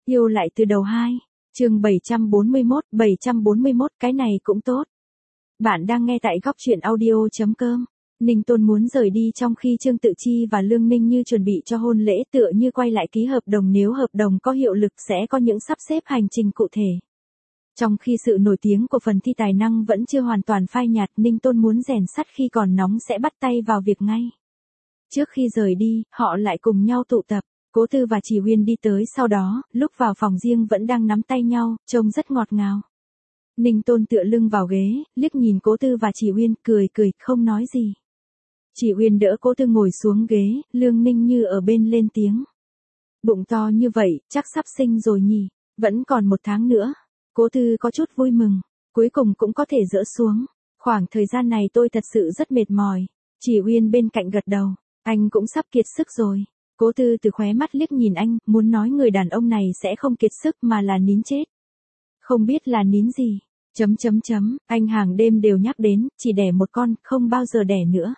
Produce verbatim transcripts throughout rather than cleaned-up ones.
Yêu lại từ đầu hai. Chương bảy trăm bốn mươi mốt, bảy trăm bốn mươi mốt, cái này cũng tốt. Bạn đang nghe tại góc truyện audio.com. Ninh Tôn muốn rời đi trong khi Trương Tự Chi và Lương Ninh Như chuẩn bị cho hôn lễ, tựa như quay lại ký hợp đồng, nếu hợp đồng có hiệu lực sẽ có những sắp xếp hành trình cụ thể. Trong khi sự nổi tiếng của phần thi tài năng vẫn chưa hoàn toàn phai nhạt, Ninh Tôn muốn rèn sắt khi còn nóng sẽ bắt tay vào việc ngay. Trước khi rời đi, họ lại cùng nhau tụ tập. Cố Tư và Chỉ Huyên đi tới sau đó, lúc vào phòng riêng vẫn đang nắm tay nhau, trông rất ngọt ngào. Ninh Tôn tựa lưng vào ghế, liếc nhìn Cố Tư và Chỉ Huyên, cười cười, không nói gì. Chỉ Huyên đỡ Cố Tư ngồi xuống ghế, Lương Ninh Như ở bên lên tiếng. Bụng to như vậy, chắc sắp sinh rồi nhỉ, vẫn còn một tháng nữa. Cố Tư có chút vui mừng, cuối cùng cũng có thể dỡ xuống. Khoảng thời gian này tôi thật sự rất mệt mỏi. Chỉ Huyên bên cạnh gật đầu, anh cũng sắp kiệt sức rồi. Cố Tư từ khóe mắt liếc nhìn anh, muốn nói người đàn ông này sẽ không kiệt sức mà là nín chết. Không biết là nín gì, chấm chấm chấm, anh hàng đêm đều nhắc đến, chỉ đẻ một con, không bao giờ đẻ nữa.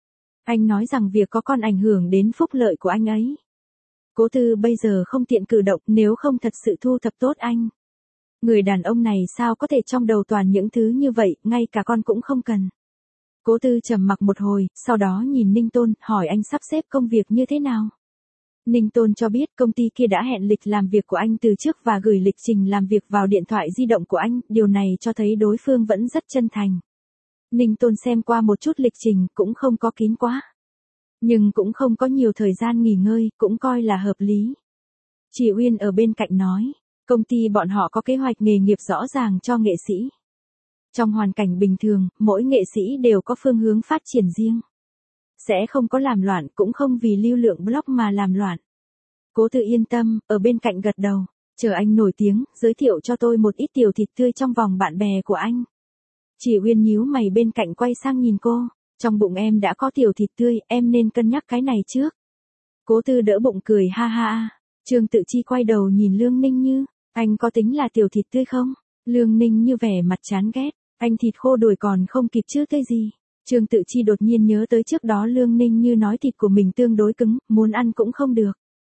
Anh nói rằng việc có con ảnh hưởng đến phúc lợi của anh ấy. Cố Tư bây giờ không tiện cử động, nếu không thật sự thu thập tốt anh. Người đàn ông này sao có thể trong đầu toàn những thứ như vậy, ngay cả con cũng không cần. Cố Tư trầm mặc một hồi, sau đó nhìn Ninh Tôn, hỏi anh sắp xếp công việc như thế nào. Ninh Tôn cho biết công ty kia đã hẹn lịch làm việc của anh từ trước và gửi lịch trình làm việc vào điện thoại di động của anh, điều này cho thấy đối phương vẫn rất chân thành. Ninh Tôn xem qua một chút lịch trình, cũng không có kín quá. Nhưng cũng không có nhiều thời gian nghỉ ngơi, cũng coi là hợp lý. Chị Uyên ở bên cạnh nói, công ty bọn họ có kế hoạch nghề nghiệp rõ ràng cho nghệ sĩ. Trong hoàn cảnh bình thường, mỗi nghệ sĩ đều có phương hướng phát triển riêng. Sẽ không có làm loạn, cũng không vì lưu lượng blog mà làm loạn. Cố Tư yên tâm, ở bên cạnh gật đầu, chờ anh nổi tiếng, giới thiệu cho tôi một ít tiểu thịt tươi trong vòng bạn bè của anh. Chỉ Uyên nhíu mày bên cạnh quay sang nhìn cô, trong bụng em đã có tiểu thịt tươi, em nên cân nhắc cái này trước. Cố Tư đỡ bụng cười ha ha. Trương Tự Chi quay đầu nhìn Lương Ninh Như, anh có tính là tiểu thịt tươi không? Lương Ninh Như vẻ mặt chán ghét, anh thịt khô đuổi còn không kịp chứ tươi gì. Trương Tự Chi đột nhiên nhớ tới trước đó Lương Ninh Như nói thịt của mình tương đối cứng, muốn ăn cũng không được.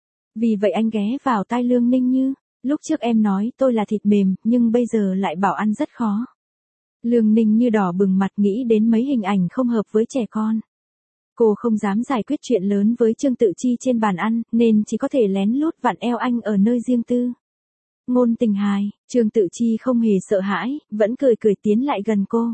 Vì vậy anh ghé vào tai Lương Ninh Như, lúc trước em nói tôi là thịt mềm, nhưng bây giờ lại bảo ăn rất khó. Lương Ninh Như đỏ bừng mặt nghĩ đến mấy hình ảnh không hợp với trẻ con. Cô không dám giải quyết chuyện lớn với Trương Tự Chi trên bàn ăn, nên chỉ có thể lén lút vặn eo anh ở nơi riêng tư. Ngôn tình hài, Trương Tự Chi không hề sợ hãi, vẫn cười cười tiến lại gần cô.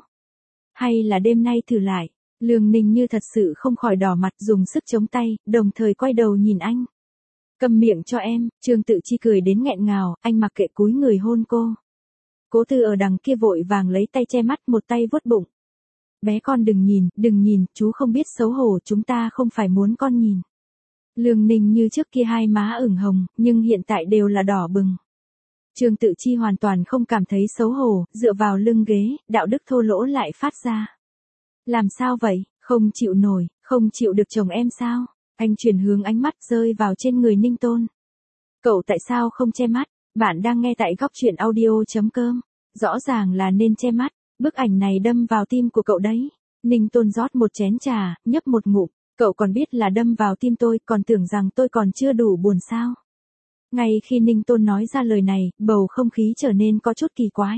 Hay là đêm nay thử lại. Lương Ninh Như thật sự không khỏi đỏ mặt, dùng sức chống tay, đồng thời quay đầu nhìn anh. Cầm miệng cho em, Trương Tự Chi cười đến nghẹn ngào, anh mặc kệ cúi người hôn cô. Cố Tư ở đằng kia vội vàng lấy tay che mắt, một tay vuốt bụng. Bé con đừng nhìn, đừng nhìn, chú không biết xấu hổ, chúng ta không phải muốn con nhìn. Lương Ninh Như trước kia hai má ửng hồng, nhưng hiện tại đều là đỏ bừng. Trương Tự Chi hoàn toàn không cảm thấy xấu hổ, dựa vào lưng ghế, đạo đức thô lỗ lại phát ra. Làm sao vậy, không chịu nổi, không chịu được chồng em sao? Anh chuyển hướng ánh mắt rơi vào trên người Ninh Tôn. Cậu tại sao không che mắt? Bạn đang nghe tại góc truyện audio.com. Rõ ràng là nên che mắt, bức ảnh này đâm vào tim của cậu đấy. Ninh Tôn rót một chén trà, nhấp một ngụm. Cậu còn biết là đâm vào tim tôi, còn tưởng rằng tôi còn chưa đủ buồn sao? Ngay khi Ninh Tôn nói ra lời này, bầu không khí trở nên có chút kỳ quái.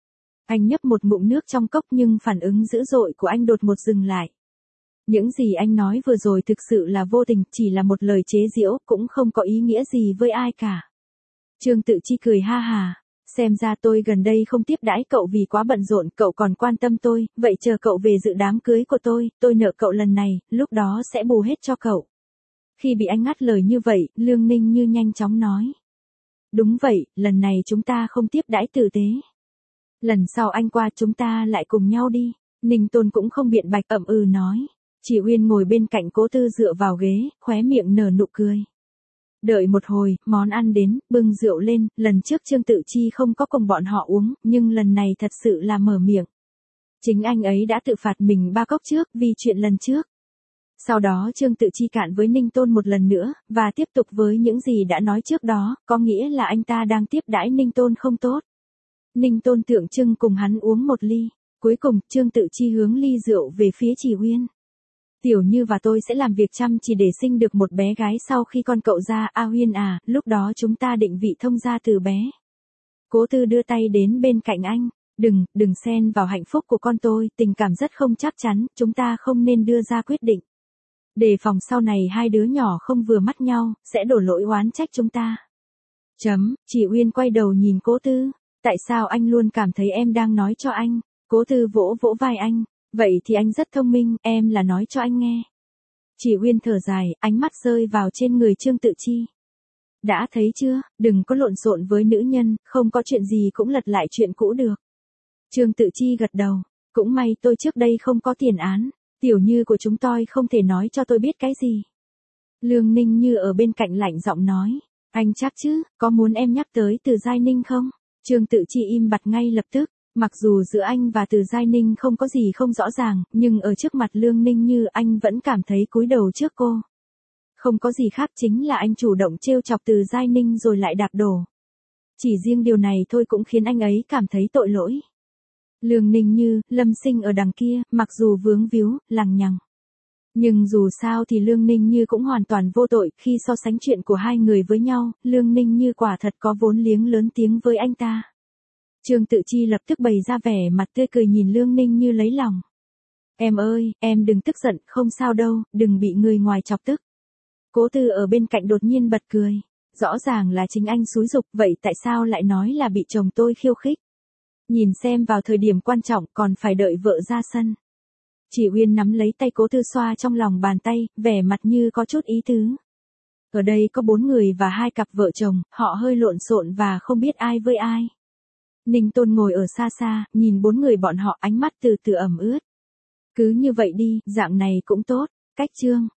Anh nhấp một ngụm nước trong cốc nhưng phản ứng dữ dội của anh đột ngột dừng lại. Những gì anh nói vừa rồi thực sự là vô tình, chỉ là một lời chế giễu, cũng không có ý nghĩa gì với ai cả. Trương Tự Chi cười ha hà, xem ra tôi gần đây không tiếp đãi cậu vì quá bận rộn, cậu còn quan tâm tôi, vậy chờ cậu về dự đám cưới của tôi, tôi nợ cậu lần này, lúc đó sẽ bù hết cho cậu. Khi bị anh ngắt lời như vậy, Lương Ninh Như nhanh chóng nói. Đúng vậy, lần này chúng ta không tiếp đãi tử tế. Lần sau anh qua chúng ta lại cùng nhau đi. Ninh Tôn cũng không biện bạch, ậm ừ nói. Chỉ Uyên ngồi bên cạnh Cố Tư dựa vào ghế, khóe miệng nở nụ cười. Đợi một hồi, món ăn đến, bưng rượu lên, lần trước Trương Tự Chi không có cùng bọn họ uống, nhưng lần này thật sự là mở miệng. Chính anh ấy đã tự phạt mình ba cốc trước vì chuyện lần trước. Sau đó Trương Tự Chi cạn với Ninh Tôn một lần nữa, và tiếp tục với những gì đã nói trước đó, có nghĩa là anh ta đang tiếp đãi Ninh Tôn không tốt. Ninh Tôn tượng trưng cùng hắn uống một ly, cuối cùng Trương Tự Chi hướng ly rượu về phía Chỉ Uyên. Tiểu Như và tôi sẽ làm việc chăm chỉ để sinh được một bé gái sau khi con cậu ra. A Huyên à, lúc đó chúng ta định vị thông gia từ bé. Cố Tư đưa tay đến bên cạnh anh. Đừng, đừng xen vào hạnh phúc của con tôi, tình cảm rất không chắc chắn, chúng ta không nên đưa ra quyết định. Đề phòng sau này hai đứa nhỏ không vừa mắt nhau, sẽ đổ lỗi oán trách chúng ta. Chấm, chị Uyên quay đầu nhìn Cố Tư. Tại sao anh luôn cảm thấy em đang nói cho anh? Cố Tư vỗ vỗ vai anh. Vậy thì anh rất thông minh, em là nói cho anh nghe. Chị Uyên thở dài, ánh mắt rơi vào trên người Trương Tự Chi. Đã thấy chưa, đừng có lộn xộn với nữ nhân, không có chuyện gì cũng lật lại chuyện cũ được. Trương Tự Chi gật đầu. Cũng may tôi trước đây không có tiền án. Tiểu Như của chúng tôi không thể nói cho tôi biết cái gì. Lương Ninh Như ở bên cạnh lạnh giọng nói. Anh chắc chứ, có muốn em nhắc tới Từ Giai Ninh không? Trương Tự Chi im bặt ngay lập tức. Mặc dù giữa anh và Từ Giai Ninh không có gì không rõ ràng, nhưng ở trước mặt Lương Ninh Như anh vẫn cảm thấy cúi đầu trước cô. Không có gì khác, chính là anh chủ động trêu chọc Từ Giai Ninh rồi lại đạp đổ. Chỉ riêng điều này thôi cũng khiến anh ấy cảm thấy tội lỗi. Lương Ninh Như, Lâm Sinh ở đằng kia, mặc dù vướng víu, lằng nhằng. Nhưng dù sao thì Lương Ninh Như cũng hoàn toàn vô tội, khi so sánh chuyện của hai người với nhau, Lương Ninh Như quả thật có vốn liếng lớn tiếng với anh ta. Trương Tự Chi lập tức bày ra vẻ mặt tươi cười nhìn Lương Ninh Như lấy lòng. Em ơi, em đừng tức giận, không sao đâu, đừng bị người ngoài chọc tức. Cố Tư ở bên cạnh đột nhiên bật cười. Rõ ràng là chính anh xúi giục, vậy tại sao lại nói là bị chồng tôi khiêu khích? Nhìn xem vào thời điểm quan trọng còn phải đợi vợ ra sân. Chỉ Uyên nắm lấy tay Cố Tư xoa trong lòng bàn tay, vẻ mặt như có chút ý tứ. Ở đây có bốn người và hai cặp vợ chồng, họ hơi lộn xộn và không biết ai với ai. Ninh Tôn ngồi ở xa xa, nhìn bốn người bọn họ, ánh mắt từ từ ẩm ướt. Cứ như vậy đi, dạng này cũng tốt. Cách Trương